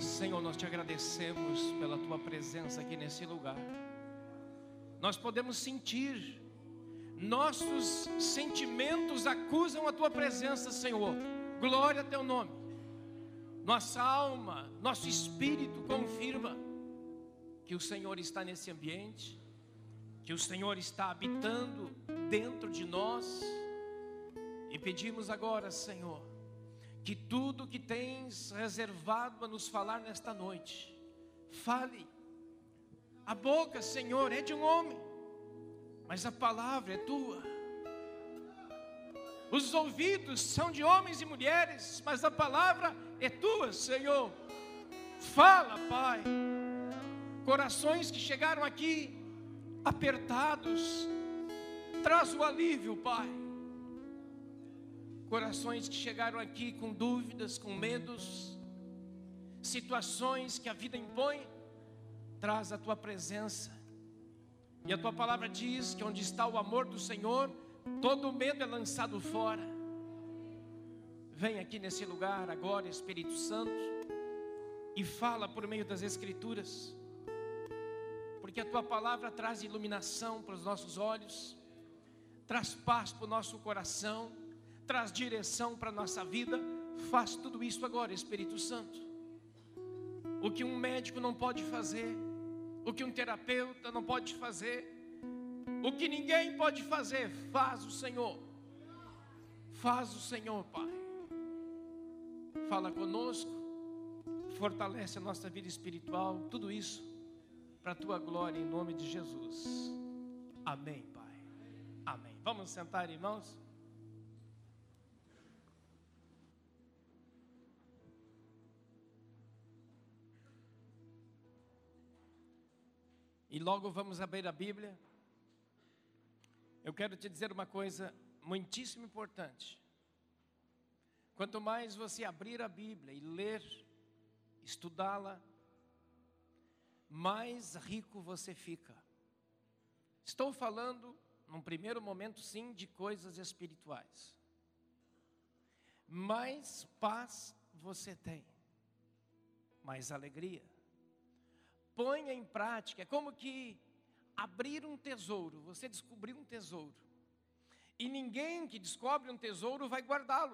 Senhor, nós te agradecemos pela tua presença aqui nesse lugar. Nós podemos sentir, nossos sentimentos acusam a tua presença, Senhor. Glória a teu nome. Nossa alma, nosso espírito confirma que o Senhor está nesse ambiente, que o Senhor está habitando dentro de nós. E pedimos agora, Senhor, que tudo que tens reservado a nos falar nesta noite, fale. A boca, Senhor, é de um homem, mas a palavra é tua. Os ouvidos são de homens e mulheres, mas a palavra é tua, Senhor. Fala, Pai. Corações que chegaram aqui apertados, traz o alívio, Pai. Corações que chegaram aqui com dúvidas, com medos, situações que a vida impõe, traz a tua presença. E a tua palavra diz que onde está o amor do Senhor, todo medo é lançado fora. Vem aqui nesse lugar agora, Espírito Santo, e fala por meio das Escrituras, porque a tua palavra traz iluminação para os nossos olhos, traz paz para o nosso coração, traz direção para a nossa vida. Faz tudo isso agora, Espírito Santo. O que um médico não pode fazer, o que um terapeuta não pode fazer, o que ninguém pode fazer, faz o Senhor. Faz o Senhor, Pai. Fala conosco, fortalece a nossa vida espiritual, tudo isso para a tua glória, em nome de Jesus. Amém, Pai. Amém. Vamos sentar, irmãos. E logo vamos abrir a Bíblia. Eu quero te dizer uma coisa muitíssimo importante. Quanto mais você abrir a Bíblia e ler, estudá-la, mais rico você fica. Estou falando, num primeiro momento, sim, de coisas espirituais. Mais paz você tem, mais alegria. Ponha em prática, é como que abrir um tesouro, você descobriu um tesouro, e ninguém que descobre um tesouro vai guardá-lo.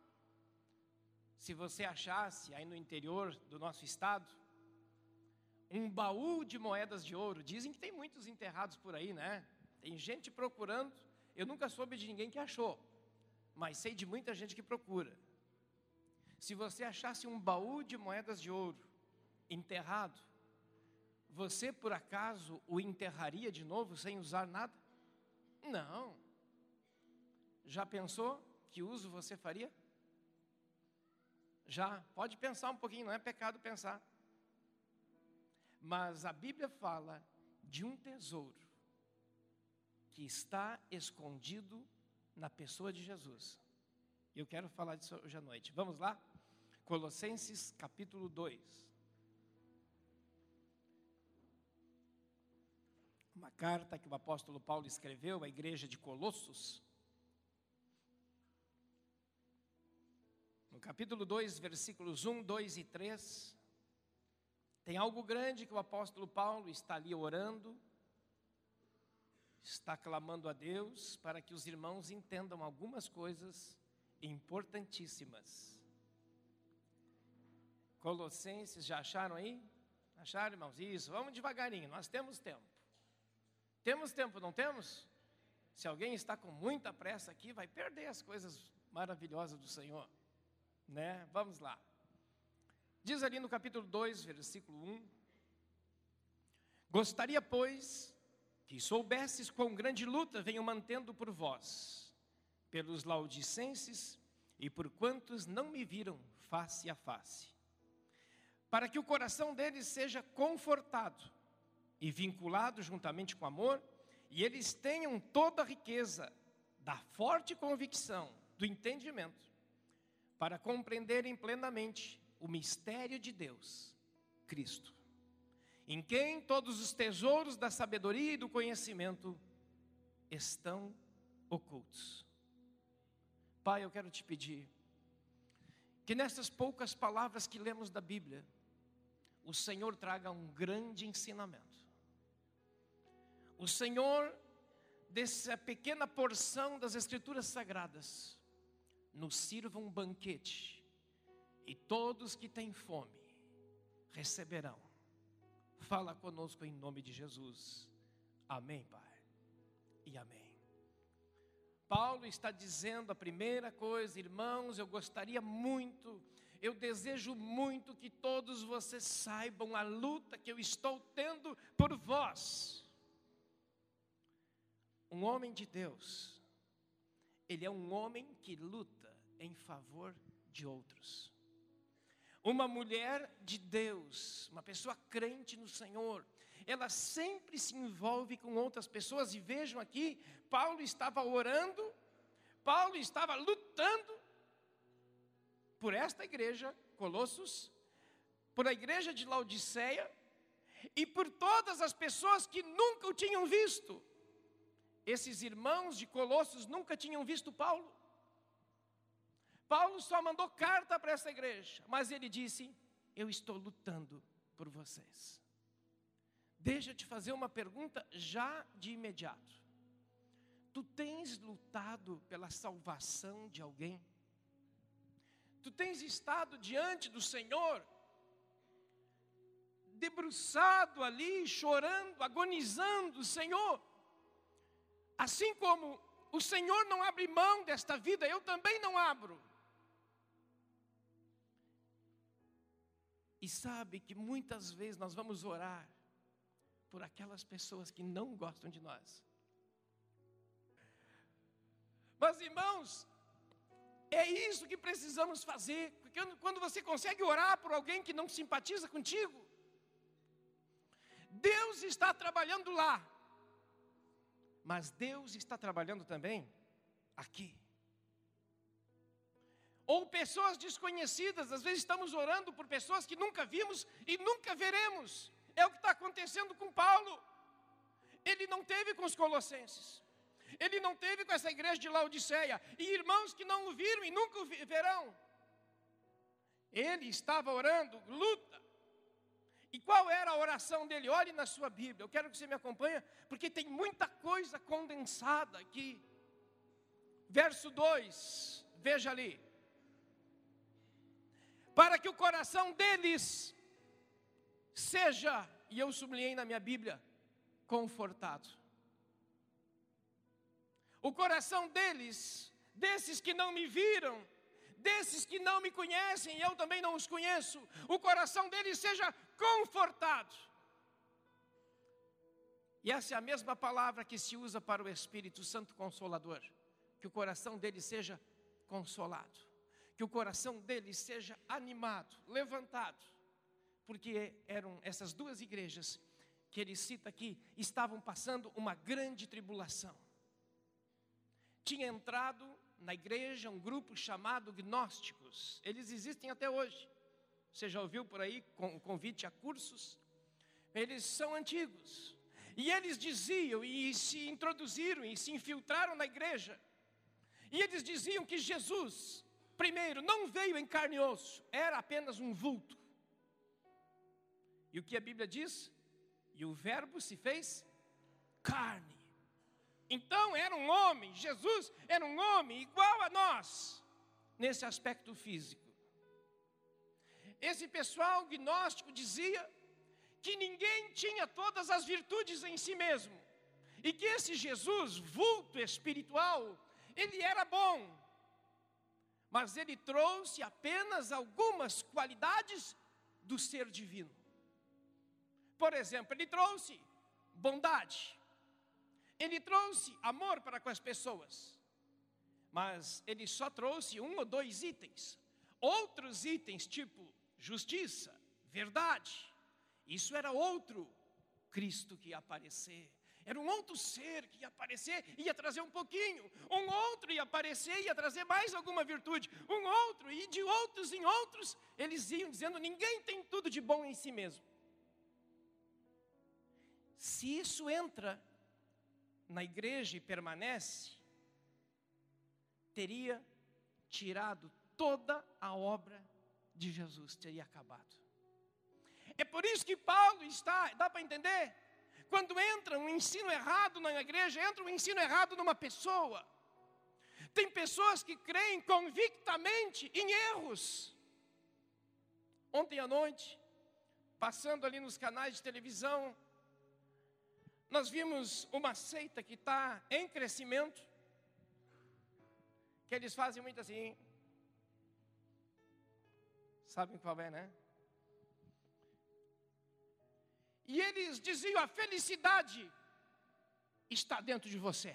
Se você achasse aí no interior do nosso estado, um baú de moedas de ouro, dizem que tem muitos enterrados por aí, né? Tem gente procurando, eu nunca soube de ninguém que achou, mas sei de muita gente que procura. Se você achasse um baú de moedas de ouro enterrado, você por acaso o enterraria de novo sem usar nada? Não. Já pensou que uso você faria? Já, pode pensar um pouquinho, não é pecado pensar. Mas a Bíblia fala de um tesouro que está escondido na pessoa de Jesus. Eu quero falar disso hoje à noite. Vamos lá? Colossenses capítulo 2. Uma carta que o apóstolo Paulo escreveu à igreja de Colossos. No capítulo 2, versículos 1, 2 e 3, tem algo grande que o apóstolo Paulo está ali orando, está clamando a Deus para que os irmãos entendam algumas coisas importantíssimas. Colossenses, já acharam aí? Acharam, irmãos? Isso, vamos devagarinho, nós temos tempo. Temos tempo, não temos? Se alguém está com muita pressa aqui, vai perder as coisas maravilhosas do Senhor, né? Vamos lá. Diz ali no capítulo 2, versículo 1: Gostaria, pois, que soubesses quão grande luta venho mantendo por vós, pelos laodicenses e por quantos não me viram face a face, para que o coração deles seja confortado e vinculado juntamente com amor, e eles tenham toda a riqueza da forte convicção, do entendimento, para compreenderem plenamente o mistério de Deus, Cristo, em quem todos os tesouros da sabedoria e do conhecimento estão ocultos. Pai, eu quero te pedir que nessas poucas palavras que lemos da Bíblia, o Senhor traga um grande ensinamento. O Senhor, dessa pequena porção das Escrituras Sagradas, nos sirva um banquete, e todos que têm fome receberão. Fala conosco em nome de Jesus. Amém, Pai, e amém. Paulo está dizendo a primeira coisa: irmãos, eu desejo muito que todos vocês saibam a luta que eu estou tendo por vós. Um homem de Deus, ele é um homem que luta em favor de outros. Uma mulher de Deus, uma pessoa crente no Senhor, ela sempre se envolve com outras pessoas. E vejam aqui, Paulo estava orando, Paulo estava lutando por esta igreja, Colossos, por a igreja de Laodiceia e por todas as pessoas que nunca o tinham visto. Esses irmãos de Colossos nunca tinham visto Paulo. Paulo só mandou carta para essa igreja, mas ele disse: eu estou lutando por vocês. Deixa eu te fazer uma pergunta já de imediato. Tu tens lutado pela salvação de alguém? Tu tens estado diante do Senhor, debruçado ali, chorando, agonizando: Senhor, assim como o Senhor não abre mão desta vida, eu também não abro. E sabe que muitas vezes nós vamos orar por aquelas pessoas que não gostam de nós. Mas, irmãos, é isso que precisamos fazer. Porque quando você consegue orar por alguém que não simpatiza contigo, Deus está trabalhando lá, mas Deus está trabalhando também aqui. Ou pessoas desconhecidas, às vezes estamos orando por pessoas que nunca vimos e nunca veremos. É o que está acontecendo com Paulo. Ele não teve com os colossenses, ele não teve com essa igreja de Laodiceia, e irmãos que não o viram e nunca o verão. Ele estava orando, luta. E qual era a oração dele? Olhe na sua Bíblia, eu quero que você me acompanhe, porque tem muita coisa condensada aqui. Verso 2, veja ali: para que o coração deles seja, e eu sublinhei na minha Bíblia, confortado. O coração deles, desses que não me viram, desses que não me conhecem, e eu também não os conheço, o coração deles seja confortado. E essa é a mesma palavra que se usa para o Espírito Santo Consolador. Que o coração deles seja consolado, que o coração deles seja animado, levantado. Porque eram essas duas igrejas que ele cita aqui, estavam passando uma grande tribulação. Tinha entrado na igreja um grupo chamado gnósticos. Eles existem até hoje. Você já ouviu por aí convite a cursos? Eles são antigos. E eles diziam, e se introduziram, e se infiltraram na igreja. E eles diziam que Jesus, primeiro, não veio em carne e osso, era apenas um vulto. E o que a Bíblia diz? E o verbo se fez carne. Então era um homem, Jesus era um homem igual a nós, nesse aspecto físico. Esse pessoal gnóstico dizia que ninguém tinha todas as virtudes em si mesmo, e que esse Jesus, vulto espiritual, ele era bom, mas ele trouxe apenas algumas qualidades do ser divino. Por exemplo, ele trouxe bondade, ele trouxe amor para com as pessoas, mas ele só trouxe 1 ou 2 itens. Outros itens, tipo justiça, verdade, isso era outro Cristo que ia aparecer. Era um outro ser que ia aparecer, ia trazer um pouquinho. Um outro ia aparecer, ia trazer mais alguma virtude. Um outro, e de outros em outros, eles iam dizendo: ninguém tem tudo de bom em si mesmo. Se isso entra na igreja e permanece, teria tirado toda a obra de Jesus, teria acabado. É por isso que Paulo está, dá para entender? Quando entra um ensino errado na igreja, entra um ensino errado numa pessoa. Tem pessoas que creem convictamente em erros. Ontem à noite, passando ali nos canais de televisão, nós vimos uma seita que está em crescimento, que eles fazem muito assim. Sabem qual é, né? E eles diziam: a felicidade está dentro de você.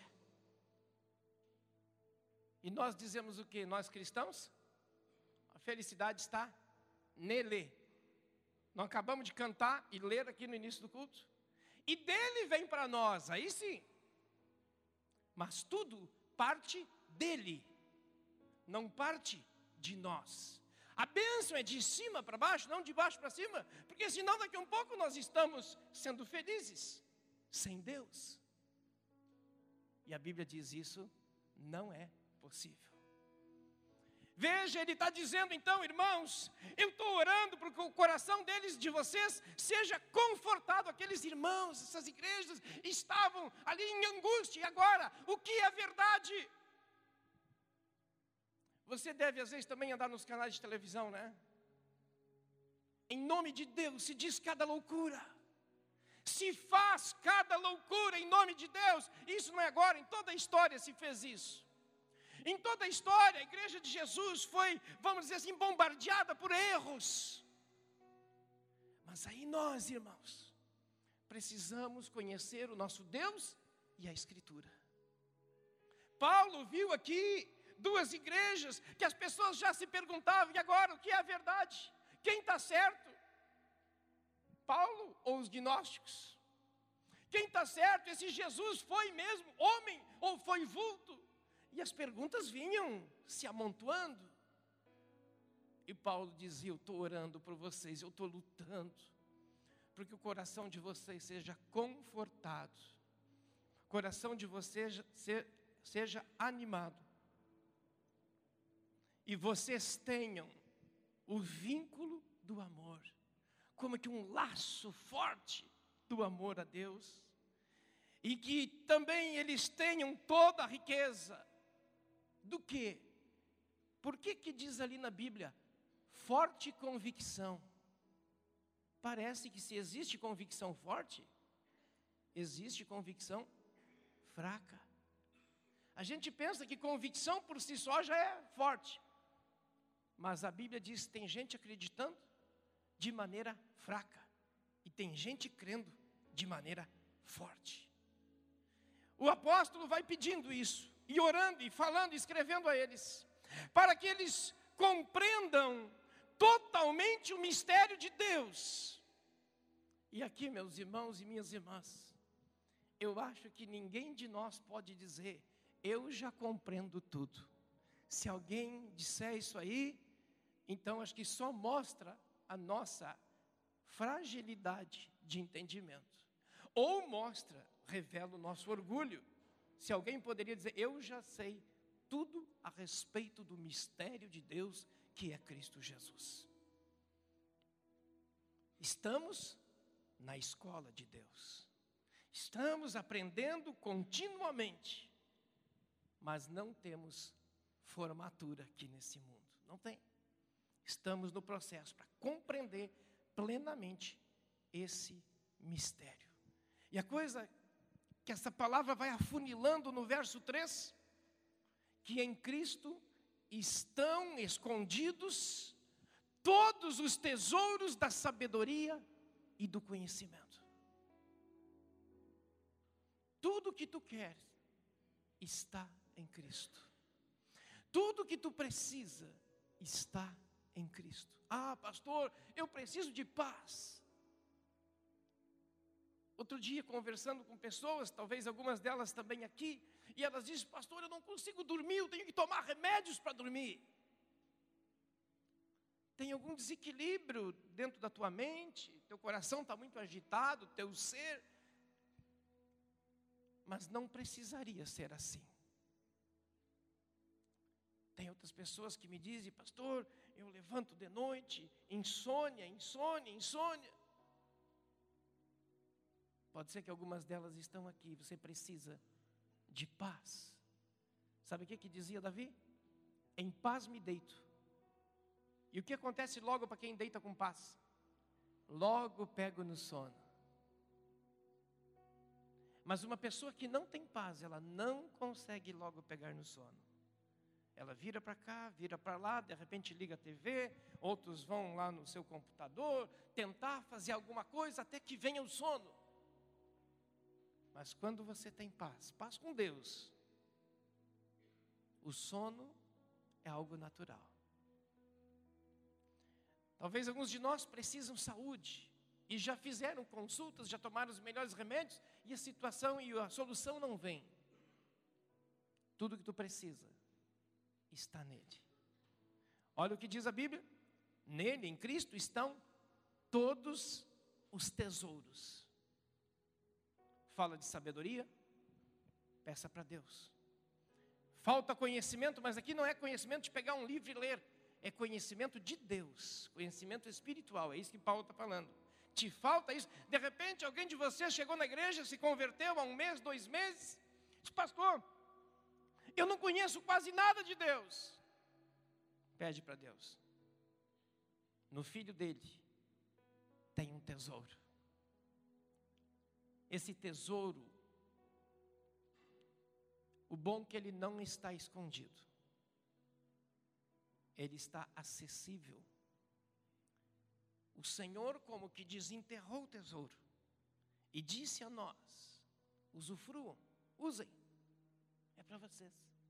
E nós dizemos o que? Nós cristãos? A felicidade está nele. Nós acabamos de cantar e ler aqui no início do culto. E dele vem para nós, aí sim. Mas tudo parte dele, não parte de nós. A bênção é de cima para baixo, não de baixo para cima. Porque senão daqui a um pouco nós estamos sendo felizes sem Deus. E a Bíblia diz isso não é possível. Veja, ele está dizendo então, irmãos, eu estou orando para que o coração deles, de vocês, seja confortado. Aqueles irmãos, essas igrejas estavam ali em angústia. E agora, o que é verdade? Você deve às vezes também andar nos canais de televisão, né? Em nome de Deus se diz cada loucura. Se faz cada loucura em nome de Deus. Isso não é agora, em toda a história se fez isso. Em toda a história, a igreja de Jesus foi, vamos dizer assim, bombardeada por erros. Mas aí nós, irmãos, precisamos conhecer o nosso Deus e a Escritura. Paulo viu aqui duas igrejas que as pessoas já se perguntavam: e agora, o que é a verdade? Quem está certo? Paulo ou os gnósticos? Quem está certo? Esse Jesus foi mesmo homem ou foi vulto? E as perguntas vinham se amontoando. E Paulo dizia: eu estou orando por vocês, eu estou lutando, porque o coração de vocês seja confortado, o coração de vocês seja animado, e vocês tenham o vínculo do amor, como que um laço forte do amor a Deus, e que também eles tenham toda a riqueza. Do quê? Por que diz ali na Bíblia, forte convicção? Parece que se existe convicção forte, existe convicção fraca. A gente pensa que convicção por si só já é forte. Mas a Bíblia diz que tem gente acreditando de maneira fraca. E tem gente crendo de maneira forte. O apóstolo vai pedindo isso. E orando, e falando, e escrevendo a eles, para que eles compreendam totalmente o mistério de Deus. E aqui, meus irmãos e minhas irmãs, eu acho que ninguém de nós pode dizer: eu já compreendo tudo. Se alguém disser isso aí, então acho que só mostra a nossa fragilidade de entendimento. Ou mostra, revela o nosso orgulho. Se alguém poderia dizer: eu já sei tudo a respeito do mistério de Deus, que é Cristo Jesus. Estamos na escola de Deus. Estamos aprendendo continuamente. Mas não temos formatura aqui nesse mundo. Não tem. Estamos no processo para compreender plenamente esse mistério. E a coisa que essa palavra vai afunilando no verso 3, que em Cristo estão escondidos todos os tesouros da sabedoria e do conhecimento. Tudo que tu queres está em Cristo. Tudo que tu precisa está em Cristo. Ah, pastor, eu preciso de paz. Outro dia, conversando com pessoas, talvez algumas delas também aqui, e elas dizem: pastor, eu não consigo dormir, eu tenho que tomar remédios para dormir. Tem algum desequilíbrio dentro da tua mente, teu coração está muito agitado, teu ser. Mas não precisaria ser assim. Tem outras pessoas que me dizem: pastor, eu levanto de noite, insônia. Pode ser que algumas delas estão aqui. Você precisa de paz. Sabe o que dizia Davi? Em paz me deito. E o que acontece logo para quem deita com paz? Logo pego no sono. Mas uma pessoa que não tem paz, ela não consegue logo pegar no sono. Ela vira para cá, vira para lá, de repente liga a TV, outros vão lá no seu computador, tentar fazer alguma coisa até que venha o sono. Mas quando você tem paz, paz com Deus, o sono é algo natural. Talvez alguns de nós precisam saúde e já fizeram consultas, já tomaram os melhores remédios e a situação e a solução não vem. Tudo que tu precisa está nele. Olha o que diz a Bíblia. Nele, em Cristo, estão todos os tesouros. Fala de sabedoria, peça para Deus. Falta conhecimento, mas aqui não é conhecimento de pegar um livro e ler. É conhecimento de Deus, conhecimento espiritual, é isso que Paulo está falando. Te falta isso? De repente alguém de vocês chegou na igreja, se converteu há 1 mês, 2 meses. Diz, pastor, eu não conheço quase nada de Deus. Pede para Deus. No filho dele tem um tesouro. Esse tesouro, o bom é que ele não está escondido. Ele está acessível. O Senhor, como que desenterrou o tesouro e disse a nós, usufruam, usem, é para vocês.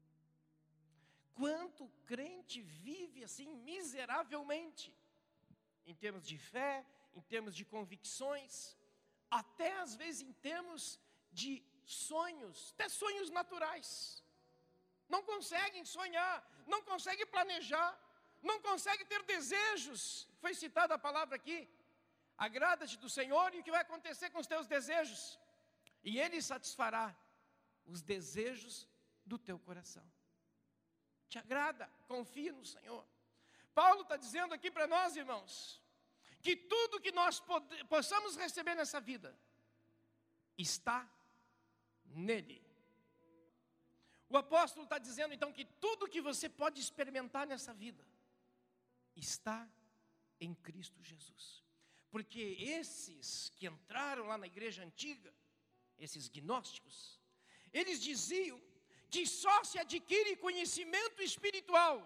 Quanto crente vive assim miseravelmente, em termos de fé, em termos de convicções, até às vezes em termos de sonhos, até sonhos naturais. Não conseguem sonhar, não conseguem planejar, não conseguem ter desejos. Foi citada a palavra aqui. Agrada-te do Senhor e o que vai acontecer com os teus desejos? E Ele satisfará os desejos do teu coração. Te agrada, confia no Senhor. Paulo está dizendo aqui para nós, irmãos, que tudo que nós possamos receber nessa vida está nele. O apóstolo está dizendo então que tudo que você pode experimentar nessa vida está em Cristo Jesus. Porque esses que entraram lá na igreja antiga, esses gnósticos, eles diziam que só se adquire conhecimento espiritual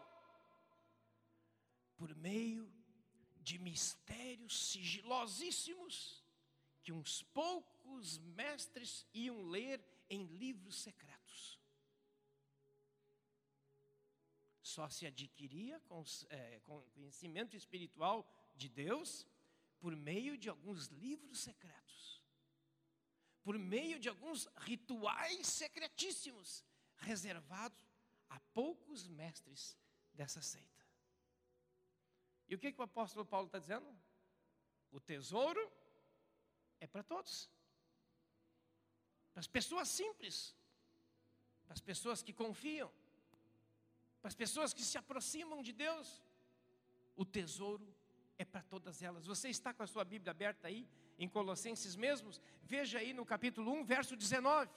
por meio de mistérios sigilosíssimos que uns poucos mestres iam ler em livros secretos. Só se adquiria conhecimento espiritual de Deus por meio de alguns livros secretos, por meio de alguns rituais secretíssimos, reservados a poucos mestres dessa seita. E o que o apóstolo Paulo está dizendo? O tesouro é para todos, para as pessoas simples, para as pessoas que confiam, para as pessoas que se aproximam de Deus. O tesouro é para todas elas. Você está com a sua Bíblia aberta aí, em Colossenses mesmos? Veja aí no capítulo 1, verso 19.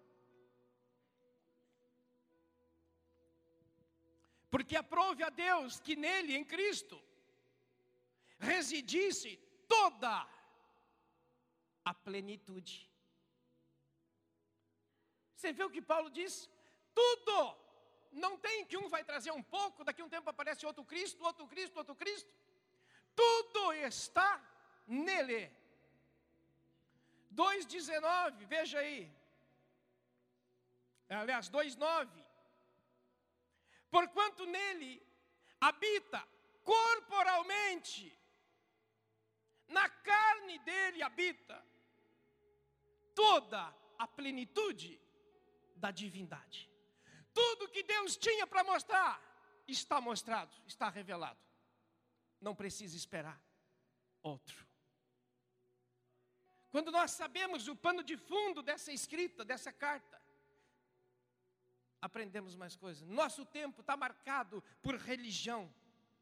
Porque aprove a Deus que nele, em Cristo, residisse toda a plenitude. Você vê o que Paulo diz? Tudo. Não tem que um vai trazer um pouco, daqui a um tempo aparece outro Cristo, outro Cristo, outro Cristo. Tudo está nele. 2,19, veja aí. Aliás, 2,9. Porquanto nele habita corporalmente, na carne dele habita toda a plenitude da divindade. Tudo que Deus tinha para mostrar, está mostrado, está revelado. Não precisa esperar outro. Quando nós sabemos o pano de fundo dessa escrita, dessa carta, aprendemos mais coisas. Nosso tempo está marcado por religião.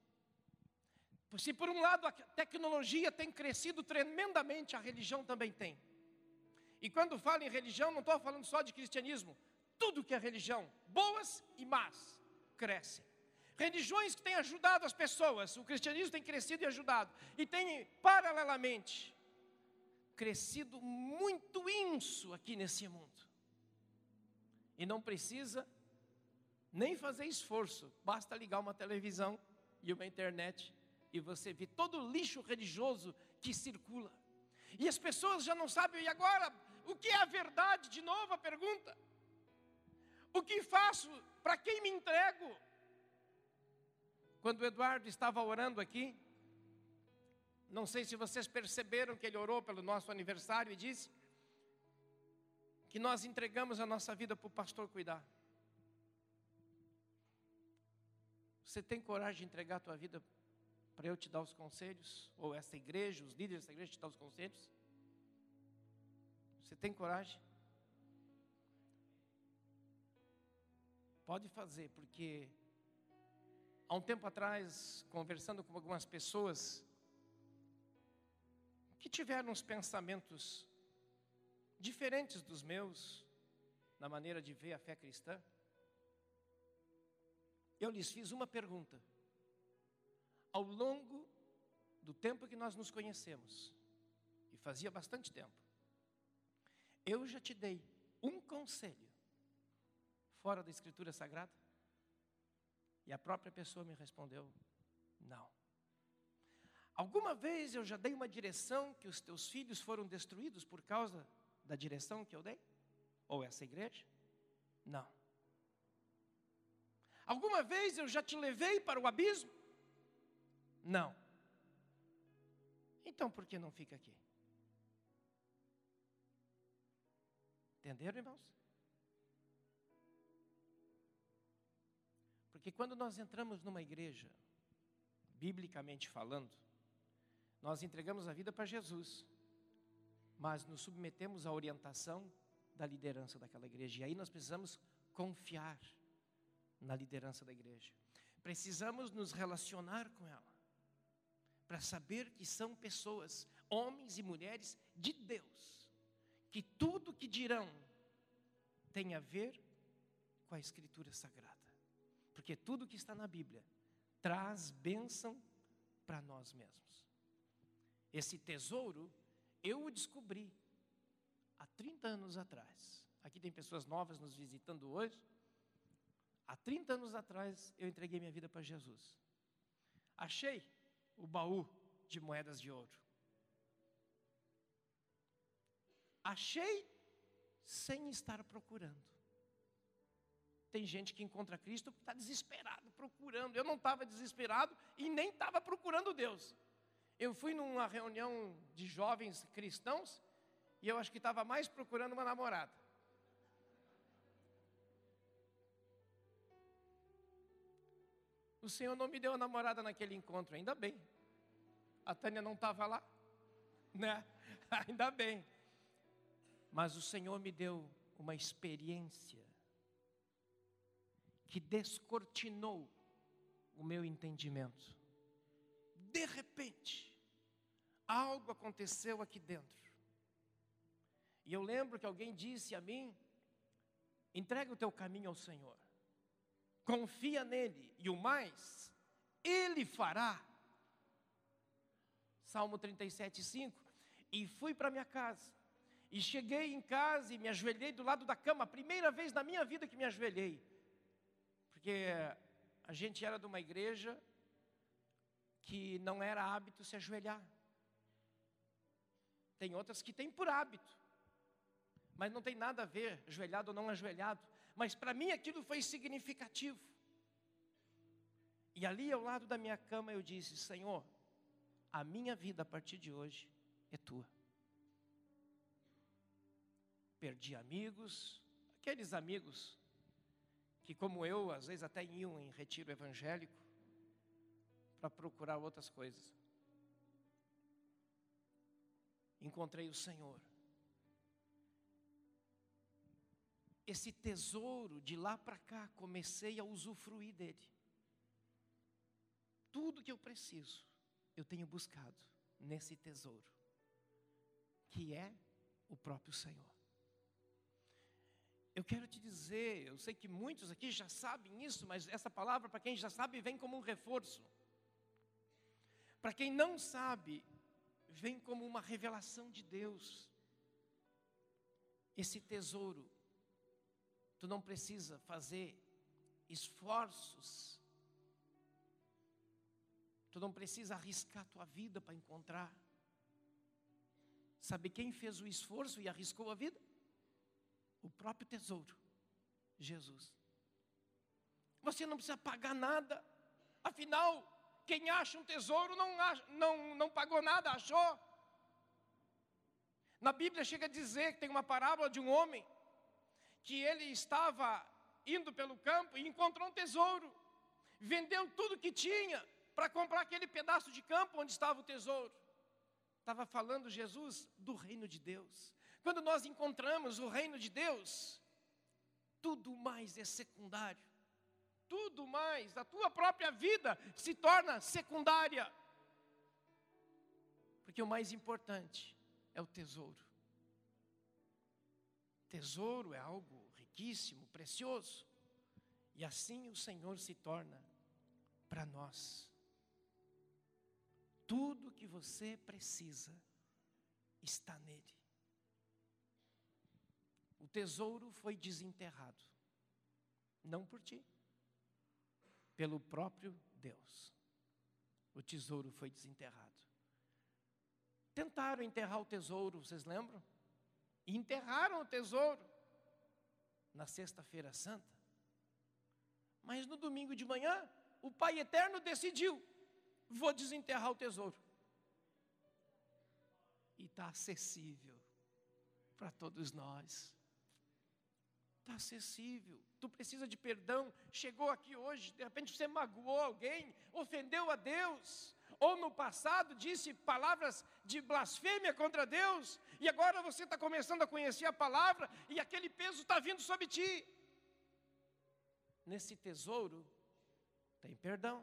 Se por um lado a tecnologia tem crescido tremendamente, a religião também tem. E quando falo em religião, não estou falando só de cristianismo. Tudo que é religião, boas e más, crescem. Religiões que têm ajudado as pessoas, o cristianismo tem crescido e ajudado. E tem, paralelamente, crescido muito inso aqui nesse mundo. E não precisa nem fazer esforço, basta ligar uma televisão e uma internet e você vê todo o lixo religioso que circula. E as pessoas já não sabem, e agora, o que é a verdade? De novo a pergunta. O que faço? Para quem me entrego? Quando o Eduardo estava orando aqui, não sei se vocês perceberam que ele orou pelo nosso aniversário e disse que nós entregamos a nossa vida para o pastor cuidar. Você tem coragem de entregar a tua vida para eu te dar os conselhos? Ou essa igreja, os líderes dessa igreja te dar os conselhos? Você tem coragem? Pode fazer, porque há um tempo atrás, conversando com algumas pessoas que tiveram uns pensamentos diferentes dos meus, na maneira de ver a fé cristã, eu lhes fiz uma pergunta. Ao longo do tempo que nós nos conhecemos, e fazia bastante tempo, eu já te dei um conselho fora da Escritura Sagrada? E a própria pessoa me respondeu, não. Alguma vez eu já dei uma direção que os teus filhos foram destruídos por causa da direção que eu dei? Ou essa igreja? Não. Alguma vez eu já te levei para o abismo? Não. Então por que não fica aqui? Entenderam, irmãos? Porque quando nós entramos numa igreja, biblicamente falando, nós entregamos a vida para Jesus, mas nos submetemos à orientação da liderança daquela igreja. E aí nós precisamos confiar na liderança da igreja. Precisamos nos relacionar com ela, para saber que são pessoas, homens e mulheres de Deus, que tudo que dirão tem a ver com a Escritura Sagrada. Porque tudo que está na Bíblia traz bênção para nós mesmos. Esse tesouro eu o descobri há 30 anos atrás. Aqui tem pessoas novas nos visitando hoje. Há 30 anos atrás eu entreguei minha vida para Jesus. Achei o baú de moedas de ouro. Achei sem estar procurando. Tem gente que encontra Cristo porque está desesperado, procurando. Eu não estava desesperado e nem estava procurando Deus. Eu fui numa reunião de jovens cristãos e eu acho que estava mais procurando uma namorada. O Senhor não me deu uma namorada naquele encontro, ainda bem. A Tânia não estava lá, né? Ainda bem. Mas o Senhor me deu uma experiência que descortinou o meu entendimento. De repente, algo aconteceu aqui dentro. E eu lembro que alguém disse a mim, entrega o teu caminho ao Senhor. Confia nele e o mais, ele fará. Salmo 37:5. E fui para minha casa. E cheguei em casa e me ajoelhei do lado da cama. A primeira vez na minha vida que me ajoelhei. Porque a gente era de uma igreja que não era hábito se ajoelhar. Tem outras que tem por hábito. Mas não tem nada a ver, ajoelhado ou não ajoelhado. Mas para mim aquilo foi significativo. E ali ao lado da minha cama eu disse, Senhor, a minha vida a partir de hoje é tua. Perdi amigos, aqueles amigos que como eu, às vezes até iam em retiro evangélico para procurar outras coisas. Encontrei o Senhor. Esse tesouro de lá para cá, comecei a usufruir dele. Tudo que eu preciso, eu tenho buscado nesse tesouro, que é o próprio Senhor. Eu quero te dizer, eu sei que muitos aqui já sabem isso, mas essa palavra, para quem já sabe, vem como um reforço. Para quem não sabe, vem como uma revelação de Deus. Esse tesouro, tu não precisa fazer esforços, tu não precisa arriscar tua vida para encontrar. Sabe quem fez o esforço e arriscou a vida? O próprio tesouro, Jesus. Você não precisa pagar nada. Afinal, quem acha um tesouro não pagou nada, achou. Na Bíblia chega a dizer que tem uma parábola de um homem que ele estava indo pelo campo e encontrou um tesouro. Vendeu tudo que tinha para comprar aquele pedaço de campo onde estava o tesouro. Estava falando Jesus do reino de Deus. Quando nós encontramos o reino de Deus, tudo mais é secundário. Tudo mais, a tua própria vida se torna secundária. Porque o mais importante é o tesouro. Tesouro é algo riquíssimo, precioso. E assim o Senhor se torna para nós. Tudo que você precisa está nele. O tesouro foi desenterrado, não por ti, pelo próprio Deus. O tesouro foi desenterrado. Tentaram enterrar o tesouro, vocês lembram? Enterraram o tesouro na sexta-feira santa. Mas no domingo de manhã, o Pai Eterno decidiu: vou desenterrar o tesouro. E está acessível para todos nós. Está acessível. Tu precisa de perdão. Chegou aqui hoje, de repente você magoou alguém, ofendeu a Deus, ou no passado disse palavras de blasfêmia contra Deus, e agora você está começando a conhecer a palavra, e aquele peso está vindo sobre ti. Nesse tesouro tem perdão.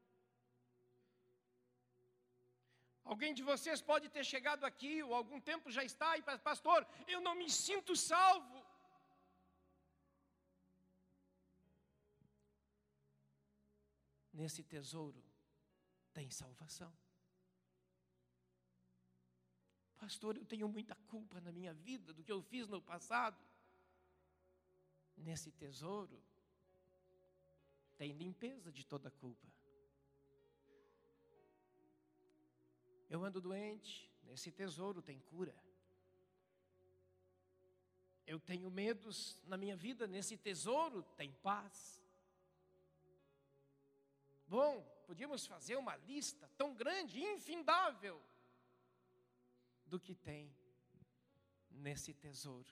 Alguém de vocês pode ter chegado aqui, ou algum tempo já está, e pastor, eu não me sinto salvo. Nesse tesouro tem salvação. Pastor, eu tenho muita culpa na minha vida do que eu fiz no passado. Nesse tesouro tem limpeza de toda culpa. Eu ando doente, nesse tesouro tem cura. Eu tenho medos na minha vida, nesse tesouro tem paz. Bom, podíamos fazer uma lista tão grande, infindável, do que tem nesse tesouro.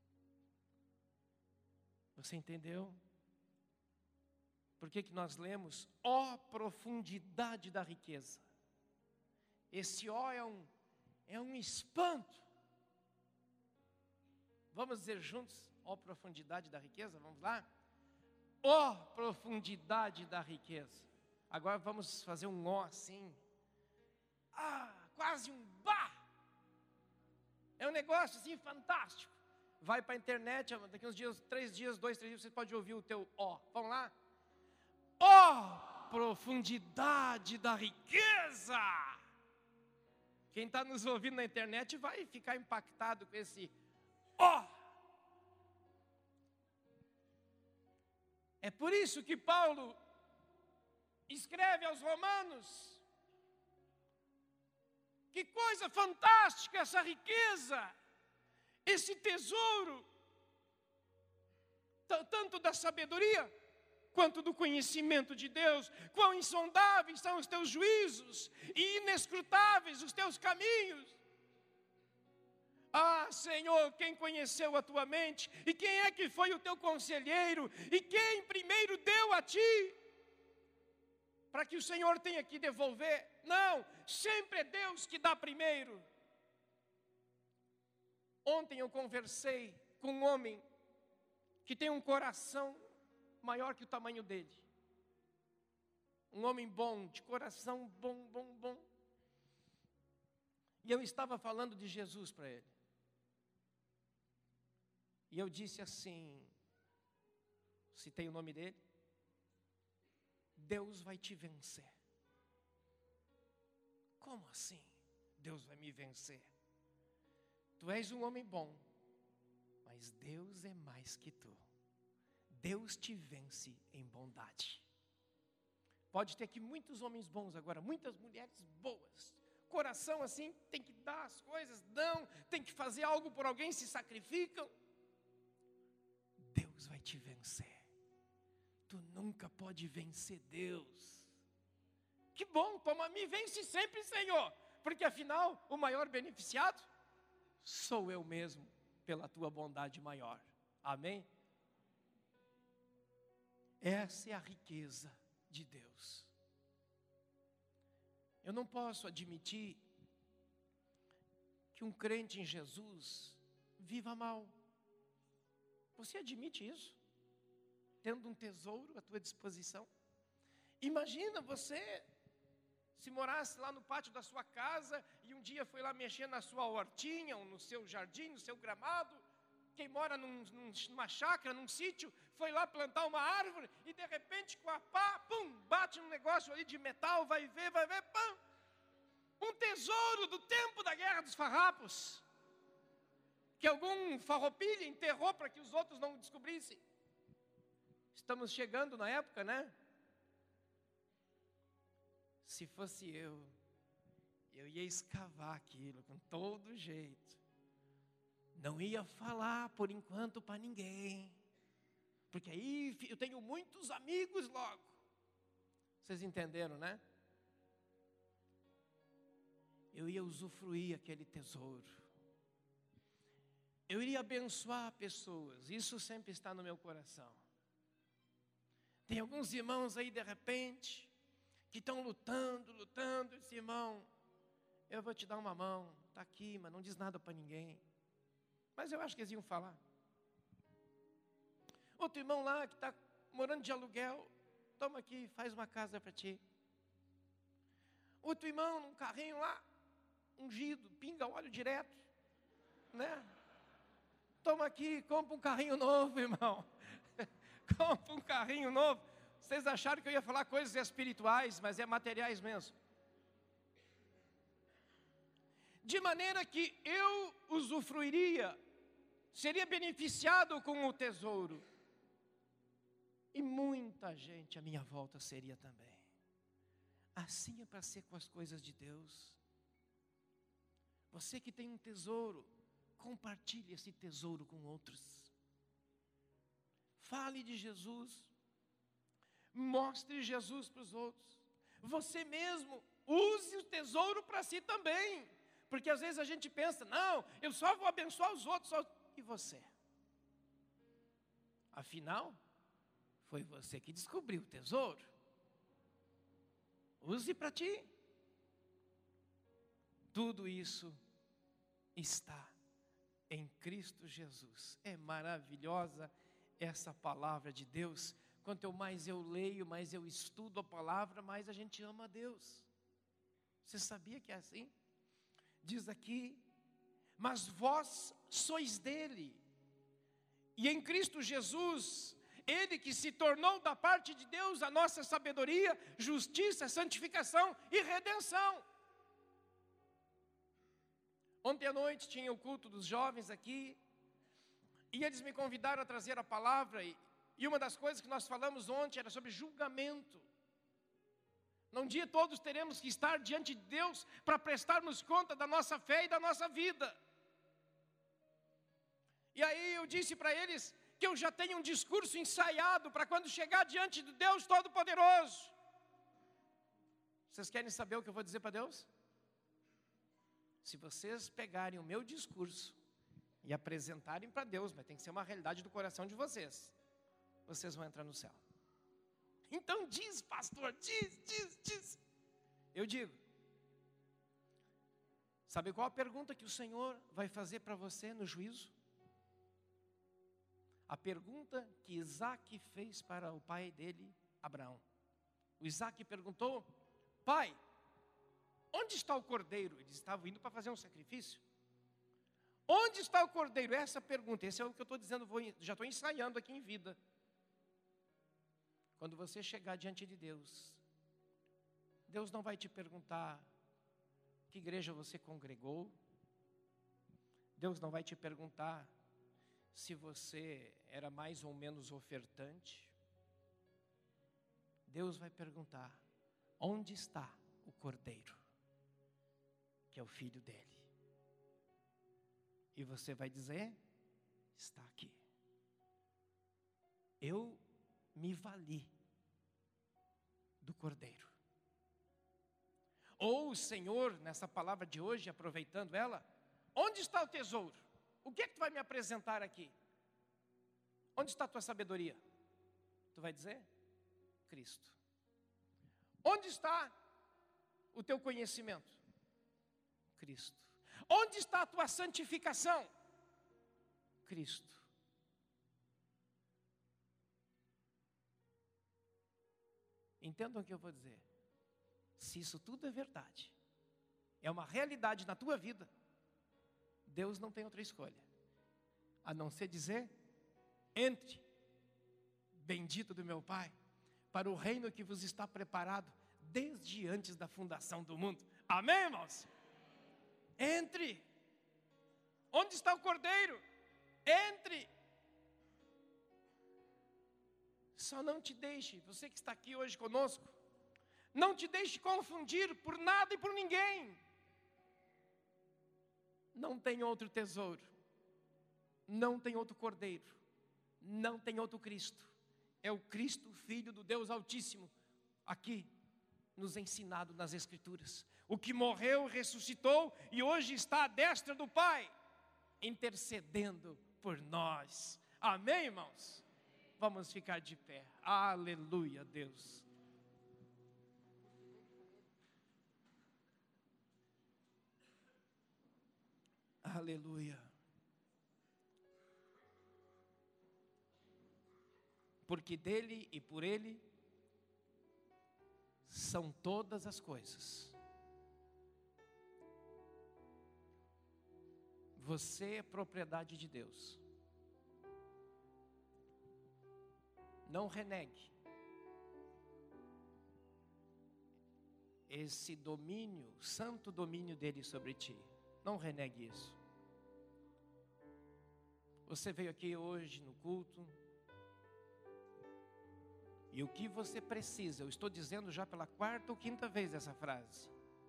Você entendeu? Por que nós lemos ó profundidade da riqueza? Esse ó é um espanto. Vamos dizer juntos, ó profundidade da riqueza, vamos lá? Ó profundidade da riqueza. Agora vamos fazer um ó assim. Quase um bah. É um negócio assim fantástico. Vai para a internet, daqui uns dias, 3 dias, 2, 3 dias, você pode ouvir o teu ó. Vamos lá? Ó profundidade da riqueza. Quem está nos ouvindo na internet vai ficar impactado com esse ó. É por isso que Paulo escreve aos Romanos: que coisa fantástica essa riqueza, esse tesouro, tanto da sabedoria, quanto do conhecimento de Deus. Quão insondáveis são os teus juízos, e inescrutáveis os teus caminhos. Senhor, quem conheceu a tua mente, e quem é que foi o teu conselheiro, e quem primeiro deu a ti, para que o Senhor tenha que devolver? Não, sempre é Deus que dá primeiro. Ontem eu conversei com um homem que tem um coração maior que o tamanho dele. Um homem bom, de coração bom. E eu estava falando de Jesus para ele. E eu disse assim, citei o nome dele: Deus vai te vencer. Como assim? Deus vai me vencer? Tu és um homem bom, mas Deus é mais que tu. Deus te vence em bondade. Pode ter aqui muitos homens bons agora, muitas mulheres boas. Coração assim, tem que dar as coisas, dão, tem que fazer algo por alguém, se sacrificam. Deus vai te vencer. Tu nunca pode vencer Deus. Que bom, toma, me vence sempre, Senhor, porque afinal o maior beneficiado sou eu mesmo, pela tua bondade maior. Amém? Essa é a riqueza de Deus. Eu não posso admitir que um crente em Jesus viva mal. Você admite isso? Tendo um tesouro à tua disposição? Imagina você, se morasse lá no pátio da sua casa e um dia foi lá mexer na sua hortinha, ou no seu jardim, no seu gramado. Quem mora numa chácara, num sítio, foi lá plantar uma árvore e de repente com a pá, pum, bate num negócio ali de metal, vai ver, pum. Um tesouro do tempo da Guerra dos Farrapos, que algum farroupilha enterrou para que os outros não descobrissem. Estamos chegando na época, né? Se fosse eu ia escavar aquilo com todo jeito. Não ia falar por enquanto para ninguém, porque aí eu tenho muitos amigos logo. Vocês entenderam, né? Eu ia usufruir aquele tesouro. Eu iria abençoar pessoas. Isso sempre está no meu coração. Tem alguns irmãos aí de repente que estão lutando. Esse irmão, eu vou te dar uma mão, está aqui, mas não diz nada para ninguém. Mas eu acho que eles iam falar. Outro irmão lá que está morando de aluguel, toma aqui, faz uma casa para ti. Outro irmão num carrinho lá, ungido, pinga óleo direto, né? Toma aqui, compra um carrinho novo, irmão. Compra um carrinho novo. Vocês acharam que eu ia falar coisas espirituais, mas é materiais mesmo. De maneira que eu usufruiria, seria beneficiado com o tesouro. E muita gente à minha volta seria também. Assim é para ser com as coisas de Deus. Você que tem um tesouro, compartilhe esse tesouro com outros. Fale de Jesus. Mostre Jesus para os outros. Você mesmo use o tesouro para si também. Porque às vezes a gente pensa, não, eu só vou abençoar os outros. E você? Afinal, foi você que descobriu o tesouro. Use para ti. Tudo isso está em Cristo Jesus. É maravilhosa essa palavra de Deus. Quanto mais eu leio, mais eu estudo a palavra, mais a gente ama a Deus. Você sabia que é assim? Diz aqui, mas vós sois dele, e em Cristo Jesus, ele que se tornou da parte de Deus a nossa sabedoria, justiça, santificação e redenção. Ontem à noite tinha o culto dos jovens aqui, e eles me convidaram a trazer a palavra, e uma das coisas que nós falamos ontem era sobre julgamento. Num dia todos teremos que estar diante de Deus para prestarmos conta da nossa fé e da nossa vida. E aí eu disse para eles que eu já tenho um discurso ensaiado para quando chegar diante de Deus Todo-Poderoso. Vocês querem saber o que eu vou dizer para Deus? Se vocês pegarem o meu discurso e apresentarem para Deus, mas tem que ser uma realidade do coração de vocês, vocês vão entrar no céu. Então diz, pastor, diz. Eu digo, sabe qual a pergunta que o Senhor vai fazer para você no juízo? A pergunta que Isaac fez para o pai dele, Abraão. O Isaac perguntou, pai, onde está o cordeiro? Eles estavam indo para fazer um sacrifício. Onde está o cordeiro? Essa pergunta, esse é o que eu estou dizendo, já estou ensaiando aqui em vida. Quando você chegar diante de Deus, Deus não vai te perguntar que igreja você congregou. Deus não vai te perguntar se você era mais ou menos ofertante. Deus vai perguntar: onde está o cordeiro, que é o filho dele? E você vai dizer: está aqui. Eu me vali do cordeiro. Ou o Senhor, nessa palavra de hoje, aproveitando ela, onde está o tesouro? O que é que tu vai me apresentar aqui? Onde está a tua sabedoria? Tu vai dizer: Cristo. Onde está o teu conhecimento? Cristo. Onde está a tua santificação? Cristo. Entendam o que eu vou dizer. Se isso tudo é verdade, é uma realidade na tua vida, Deus não tem outra escolha a não ser dizer: entre, bendito do meu Pai, para o reino que vos está preparado desde antes da fundação do mundo. Amém, irmãos? Entre. Onde está o cordeiro? Entre. Só não te deixe, você que está aqui hoje conosco, não te deixe confundir por nada e por ninguém. Não tem outro tesouro, não tem outro cordeiro, não tem outro Cristo. É o Cristo, Filho do Deus Altíssimo, aqui nos ensinado nas Escrituras. O que morreu, ressuscitou e hoje está à destra do Pai, intercedendo por nós. Amém, irmãos? Vamos ficar de pé. Aleluia, Deus. Aleluia. Porque dele e por ele são todas as coisas. Você é propriedade de Deus. Não renegue esse domínio, santo domínio dele sobre ti. Não renegue isso. Você veio aqui hoje no culto, e o que você precisa, eu estou dizendo já pela 4ª ou 5ª vez essa frase.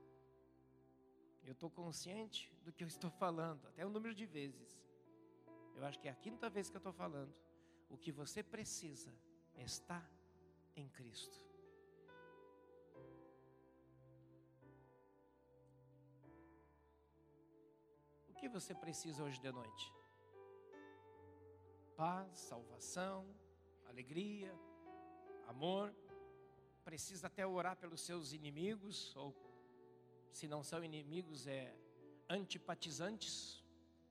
Eu estou consciente do que eu estou falando, até o número de vezes. Eu acho que é a 5ª vez que eu estou falando. O que você precisa está em Cristo. O que você precisa hoje de noite? Paz, salvação, alegria, amor. Precisa até orar pelos seus inimigos, ou se não são inimigos, antipatizantes.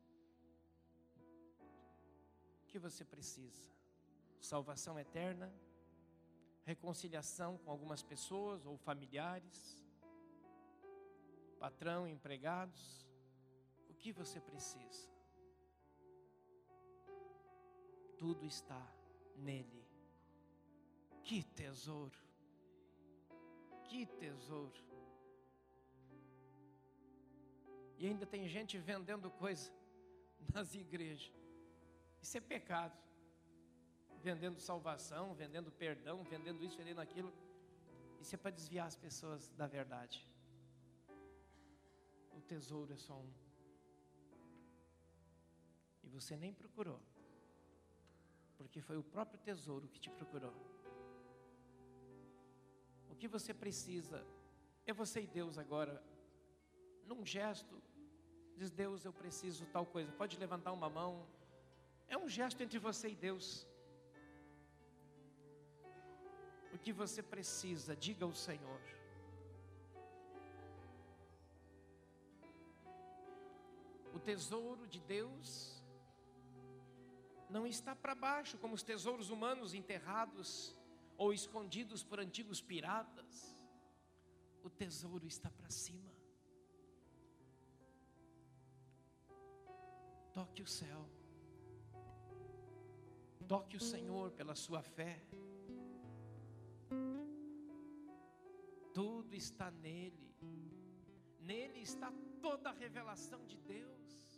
O que você precisa? Salvação eterna, reconciliação com algumas pessoas ou familiares, patrão, empregados. O que você precisa? Tudo está nele. Que tesouro! Que tesouro! E ainda tem gente vendendo coisa nas igrejas. Isso é pecado. Vendendo salvação, vendendo perdão, vendendo isso, vendendo aquilo. Isso é para desviar as pessoas da verdade. O tesouro é só um. E você nem procurou, porque foi o próprio tesouro que te procurou. O que você precisa é você e Deus agora, num gesto, diz: Deus, eu preciso tal coisa. Pode levantar uma mão. É um gesto entre você e Deus. O que você precisa, diga ao Senhor. O tesouro de Deus não está para baixo, como os tesouros humanos enterrados ou escondidos por antigos piratas. O tesouro está para cima. toque o céu. Toque o Senhor pela sua fé. Tudo está nele. Nele está toda a revelação de Deus.